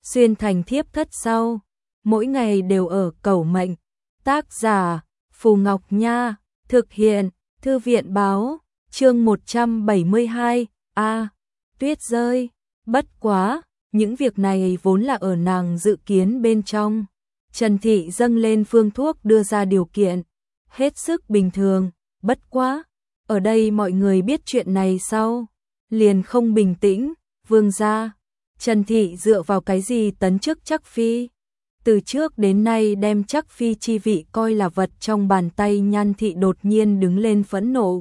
xuyên thành thiếp thất sau, mỗi ngày đều ở cầu mệnh. Tác giả Phù Ngọc Nha, thực hiện Thư viện Báo, chương 172, tuyết rơi. Bất quá, những việc này vốn là ở nàng dự kiến bên trong. Trần Thị dâng lên phương thuốc đưa ra điều kiện, hết sức bình thường, bất quá. Ở đây mọi người biết chuyện này sau, liền không bình tĩnh, vương gia. Trần Thị dựa vào cái gì tấn chức Trắc Phi? Từ trước đến nay đem Trắc Phi chi vị coi là vật trong bàn tay. Nhan Thị đột nhiên đứng lên phẫn nộ.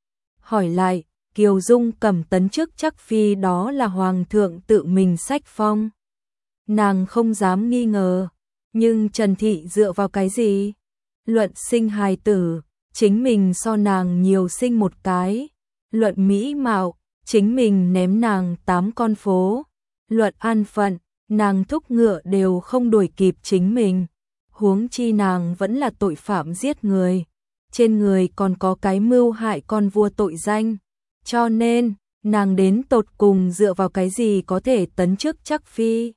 Hỏi lại, Kiều Dung Cẩm tấn chức Trắc Phi đó là Hoàng thượng tự mình sách phong. Nàng không dám nghi ngờ, nhưng Trần Thị dựa vào cái gì? Luận sinh hài tử, chính mình so nàng nhiều sinh một cái. Luận mỹ mạo, chính mình ném nàng 8 con phố. Luận an phận, nàng thúc ngựa đều không đuổi kịp chính mình. Huống chi nàng vẫn là tội phạm giết người, trên người còn có cái mưu hại con vua tội danh. Cho nên, nàng đến tột cùng dựa vào cái gì có thể tấn chức Trắc Phi?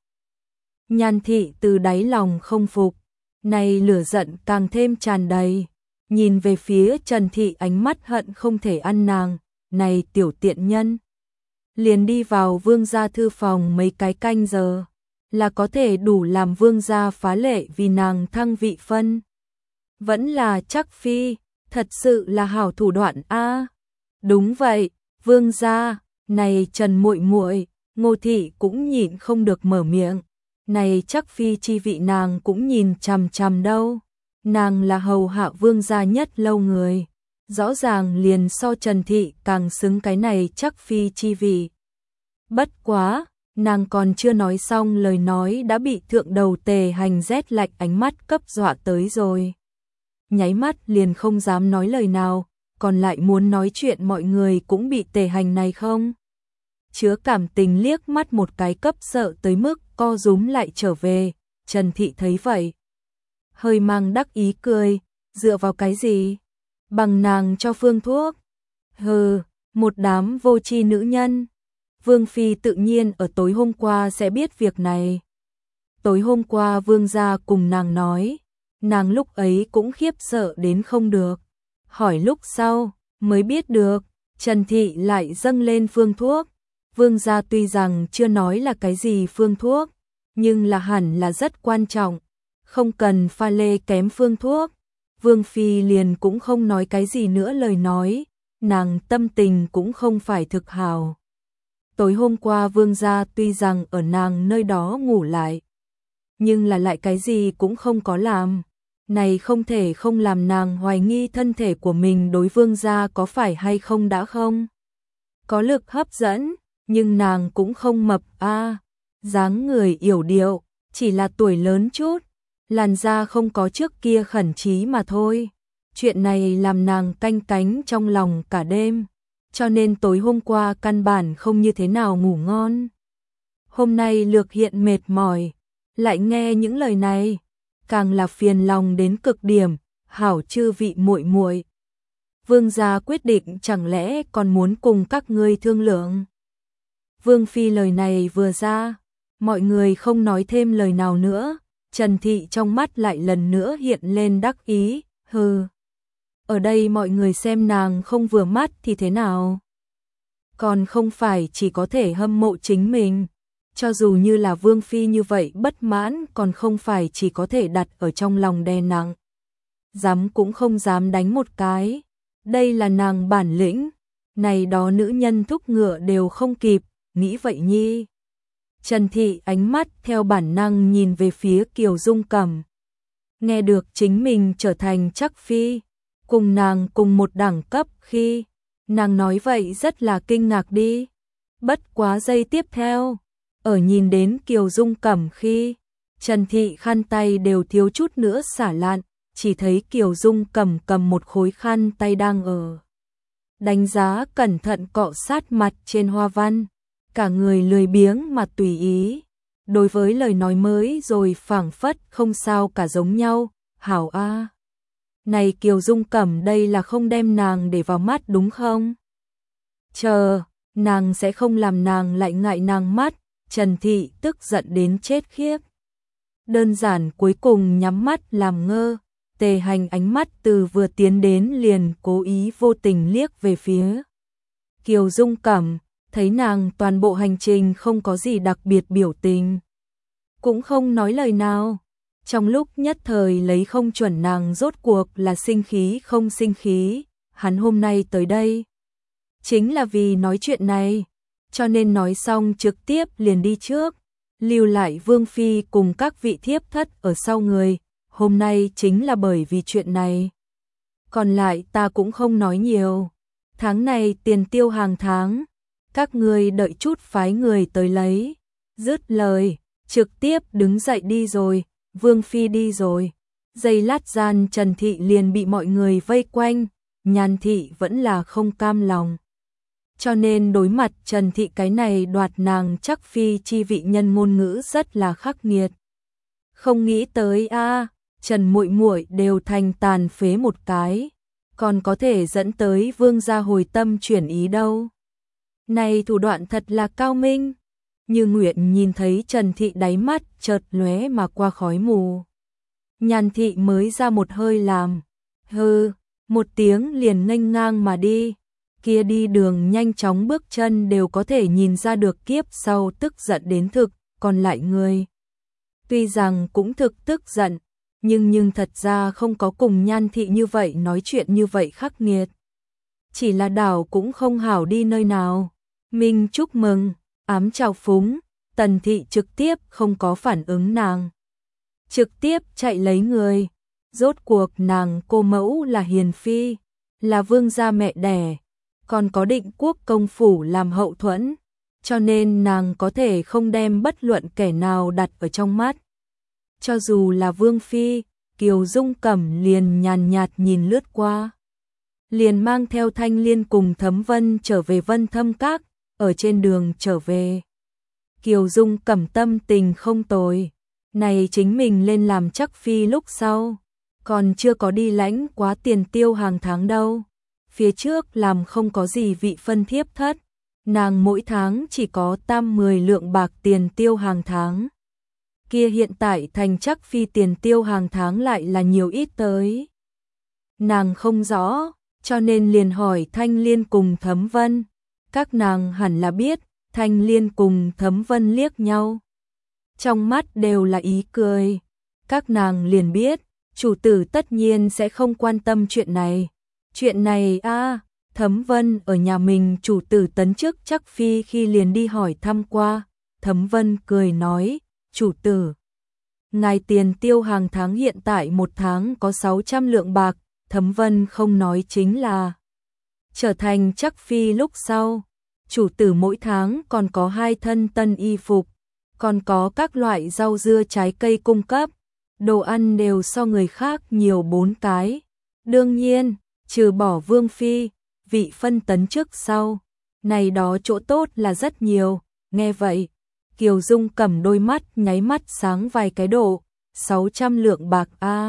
Nhan Thị từ đáy lòng không phục, này lửa giận càng thêm tràn đầy, nhìn về phía Trần Thị ánh mắt hận không thể ăn nàng, này tiểu tiện nhân. Liền đi vào vương gia thư phòng mấy cái canh giờ, là có thể đủ làm vương gia phá lệ vì nàng thăng vị phân. Vẫn là Trắc Phi, thật sự là hảo thủ đoạn a. Đúng vậy, vương gia, này Trần muội muội, Ngô Thị cũng nhịn không được mở miệng. Này Trắc Phi chi vị nàng cũng nhìn chằm chằm đâu. Nàng là hầu hạ vương gia nhất lâu người, rõ ràng liền so Trần Thị càng xứng cái này Trắc Phi chi vị. Bất quá, nàng còn chưa nói xong lời nói đã bị thượng đầu Tề Hành rét lạnh ánh mắt cấp dọa tới rồi. Nháy mắt liền không dám nói lời nào, còn lại muốn nói chuyện mọi người cũng bị Tề Hành này không chứa cảm tình liếc mắt một cái cấp sợ tới mức co rúm lại trở về. Trần Thị thấy vậy, hơi mang đắc ý cười, dựa vào cái gì? Bằng nàng cho phương thuốc? Hừ, một đám vô tri nữ nhân. Vương Phi tự nhiên ở tối hôm qua sẽ biết việc này. Tối hôm qua vương gia cùng nàng nói, nàng lúc ấy cũng khiếp sợ đến không được. Hỏi lúc sau, mới biết được, Trần Thị lại dâng lên phương thuốc. Vương gia tuy rằng chưa nói là cái gì phương thuốc, nhưng là hẳn là rất quan trọng, không cần pha lê kém phương thuốc. Vương Phi liền cũng không nói cái gì nữa lời nói, nàng tâm tình cũng không phải thực hào. Tối hôm qua vương gia tuy rằng ở nàng nơi đó ngủ lại, nhưng là lại cái gì cũng không có làm. Này không thể không làm nàng hoài nghi thân thể của mình đối vương gia có phải hay không đã không có lực hấp dẫn, nhưng nàng cũng không mập dáng người yểu điệu, chỉ là tuổi lớn chút, làn da không có trước kia khẩn trí mà thôi. Chuyện này làm nàng canh cánh trong lòng cả đêm, cho nên tối hôm qua căn bản không như thế nào ngủ ngon. Hôm nay lược hiện mệt mỏi, lại nghe những lời này, càng là phiền lòng đến cực điểm. Hảo chư vị muội muội, vương gia quyết định chẳng lẽ còn muốn cùng các ngươi thương lượng? Vương Phi lời này vừa ra, mọi người không nói thêm lời nào nữa. Trần Thị trong mắt lại lần nữa hiện lên đắc ý, hừ. Ở đây mọi người xem nàng không vừa mắt thì thế nào? Còn không phải chỉ có thể hâm mộ chính mình. Cho dù như là Vương Phi như vậy bất mãn còn không phải chỉ có thể đặt ở trong lòng đè nặng. Dám cũng không dám đánh một cái. Đây là nàng bản lĩnh. Này đó nữ nhân thúc ngựa đều không kịp, nghĩ vậy nhi. Trần Thị ánh mắt theo bản năng nhìn về phía Kiều Dung Cẩm. Nghe được chính mình trở thành Trắc Phi, cùng nàng cùng một đẳng cấp khi, nàng nói vậy rất là kinh ngạc đi. Bất quá giây tiếp theo, ở nhìn đến Kiều Dung Cẩm khi, Trần Thị khăn tay đều thiếu chút nữa xả lạn, chỉ thấy Kiều Dung Cẩm cầm một khối khăn tay đang ở đánh giá cẩn thận cọ sát mặt trên hoa văn, cả người lười biếng mà tùy ý. Đối với lời nói mới rồi phảng phất không sao cả giống nhau. Hảo a, này Kiều Dung Cẩm đây là không đem nàng để vào mắt đúng không? Chờ, nàng sẽ không làm nàng lại ngại nàng mắt. Trần Thị tức giận đến chết khiếp. Đơn giản cuối cùng nhắm mắt làm ngơ, Tề Hành ánh mắt từ vừa tiến đến liền cố ý vô tình liếc về phía Kiều Dung Cẩm, thấy nàng toàn bộ hành trình không có gì đặc biệt biểu tình, cũng không nói lời nào. Trong lúc nhất thời lấy không chuẩn nàng rốt cuộc là sinh khí không sinh khí, hắn hôm nay tới đây chính là vì nói chuyện này, cho nên nói xong trực tiếp liền đi trước, lưu lại Vương Phi cùng các vị thiếp thất ở sau người, hôm nay chính là bởi vì chuyện này. Còn lại ta cũng không nói nhiều, tháng này tiền tiêu hàng tháng, các ngươi đợi chút phái người tới lấy. Dứt lời, trực tiếp đứng dậy đi rồi, Vương Phi đi rồi. Giây lát gian Trần Thị liền bị mọi người vây quanh, Nhan Thị vẫn là không cam lòng. Cho nên đối mặt Trần Thị cái này đoạt nàng chắc phi chi vị nhân ngôn ngữ rất là khắc nghiệt. Không nghĩ tới Trần muội muội đều thành tàn phế một cái, còn có thể dẫn tới vương gia hồi tâm chuyển ý đâu. Này thủ đoạn thật là cao minh. Như Nguyện nhìn thấy Trần Thị đáy mắt chợt lóe mà qua khói mù. Nhan Thị mới ra một hơi làm hừ một tiếng liền nghênh ngang mà đi. Kia đi đường nhanh chóng bước chân đều có thể nhìn ra được kiếp sau tức giận đến thực, còn lại người tuy rằng cũng thực tức giận, nhưng thật ra không có cùng Nhan Thị như vậy nói chuyện như vậy khắc nghiệt. Chỉ là đảo cũng không hảo đi nơi nào. Minh chúc mừng, ám chào phúng, Tần Thị trực tiếp không có phản ứng nàng. Trực tiếp chạy lấy người. Rốt cuộc nàng cô mẫu là hiền phi, là vương gia mẹ đẻ, còn có Định Quốc công phủ làm hậu thuẫn, cho nên nàng có thể không đem bất luận kẻ nào đặt ở trong mắt. Cho dù là Vương Phi, Kiều Dung Cẩm liền nhàn nhạt nhìn lướt qua. Liền mang theo Thanh Liên cùng Thấm Vân trở về Vân Thâm Các, ở trên đường trở về. Kiều Dung Cẩm tâm tình không tồi, này chính mình lên làm chắc phi lúc sau, còn chưa có đi lãnh quá tiền tiêu hàng tháng đâu. Phía trước làm không có gì vị phân thiếp thất, nàng mỗi tháng chỉ có 10 lượng bạc tiền tiêu hàng tháng. Kia hiện tại thành chắc phi tiền tiêu hàng tháng lại là nhiều ít tới. Nàng không rõ, cho nên liền hỏi Thanh Liên cùng Thấm Vân. Các nàng hẳn là biết, Thanh Liên cùng Thấm Vân liếc nhau. Trong mắt đều là ý cười. Các nàng liền biết, chủ tử tất nhiên sẽ không quan tâm chuyện này. Chuyện này Thấm Vân ở nhà mình chủ tử tấn chức chắc phi khi liền đi hỏi thăm qua. Thấm Vân cười nói, chủ tử, ngài tiền tiêu hàng tháng hiện tại một tháng có 600 lượng bạc. Thấm Vân không nói chính là trở thành chắc phi lúc sau, chủ tử mỗi tháng còn có 2 thân tân y phục, còn có các loại rau dưa trái cây cung cấp, đồ ăn đều so người khác nhiều 4 cái. Đương nhiên, trừ bỏ Vương Phi, vị phân tấn trước sau, này đó chỗ tốt là rất nhiều. Nghe vậy, Kiều Dung Cẩm đôi mắt nháy mắt sáng vài cái độ. 600 lượng bạc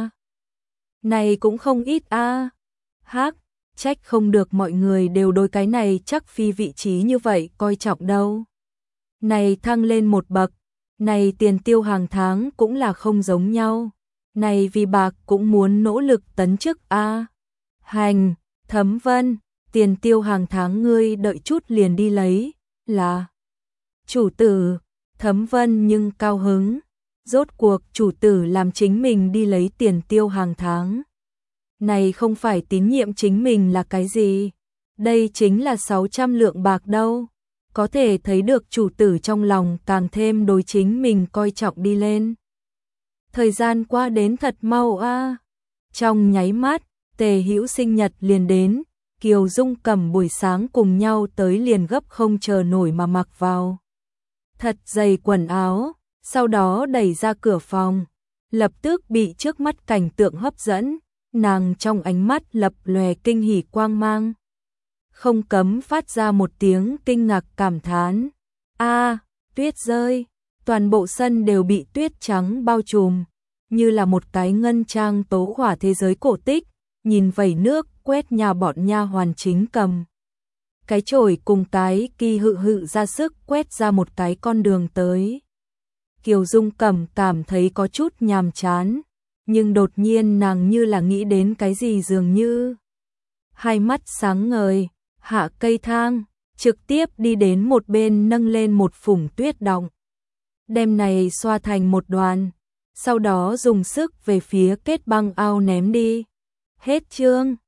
này cũng không ít Hắc, trách không được mọi người đều đối cái này chắc phi vị trí như vậy coi trọng đâu. Này thăng lên một bậc, này tiền tiêu hàng tháng cũng là không giống nhau. Này vì bạc cũng muốn nỗ lực tấn chức Hành, Thấm Vân, tiền tiêu hàng tháng ngươi đợi chút liền đi lấy, là chủ tử. Thấm Vân nhưng cao hứng, rốt cuộc chủ tử làm chính mình đi lấy tiền tiêu hàng tháng. Này không phải tín nhiệm chính mình là cái gì, đây chính là 600 lượng bạc đâu. Có thể thấy được chủ tử trong lòng càng thêm đối chính mình coi trọng đi lên. Thời gian qua đến thật mau Trong nháy mắt, Tề Hữu sinh nhật liền đến, Kiều Dung Cẩm buổi sáng cùng nhau tới liền gấp không chờ nổi mà mặc vào thật dày quần áo, sau đó đẩy ra cửa phòng, lập tức bị trước mắt cảnh tượng hấp dẫn, nàng trong ánh mắt lập lòe kinh hỉ quang mang, không cấm phát ra một tiếng kinh ngạc cảm thán. Tuyết rơi, toàn bộ sân đều bị tuyết trắng bao trùm, như là một cái ngân trang tố khỏa thế giới cổ tích, nhìn vẩy nước quét nhà bọn nha hoàn chính cầm cái chổi cùng cái kỳ hự hự ra sức quét ra một cái con đường tới. Kiều Dung Cẩm cảm thấy có chút nhàm chán, nhưng đột nhiên nàng như là nghĩ đến cái gì dường như. Hai mắt sáng ngời, hạ cây thang, trực tiếp đi đến một bên nâng lên một phủng tuyết đọng. Đem này xoa thành một đoàn, sau đó dùng sức về phía kết băng ao ném đi. Hết chương.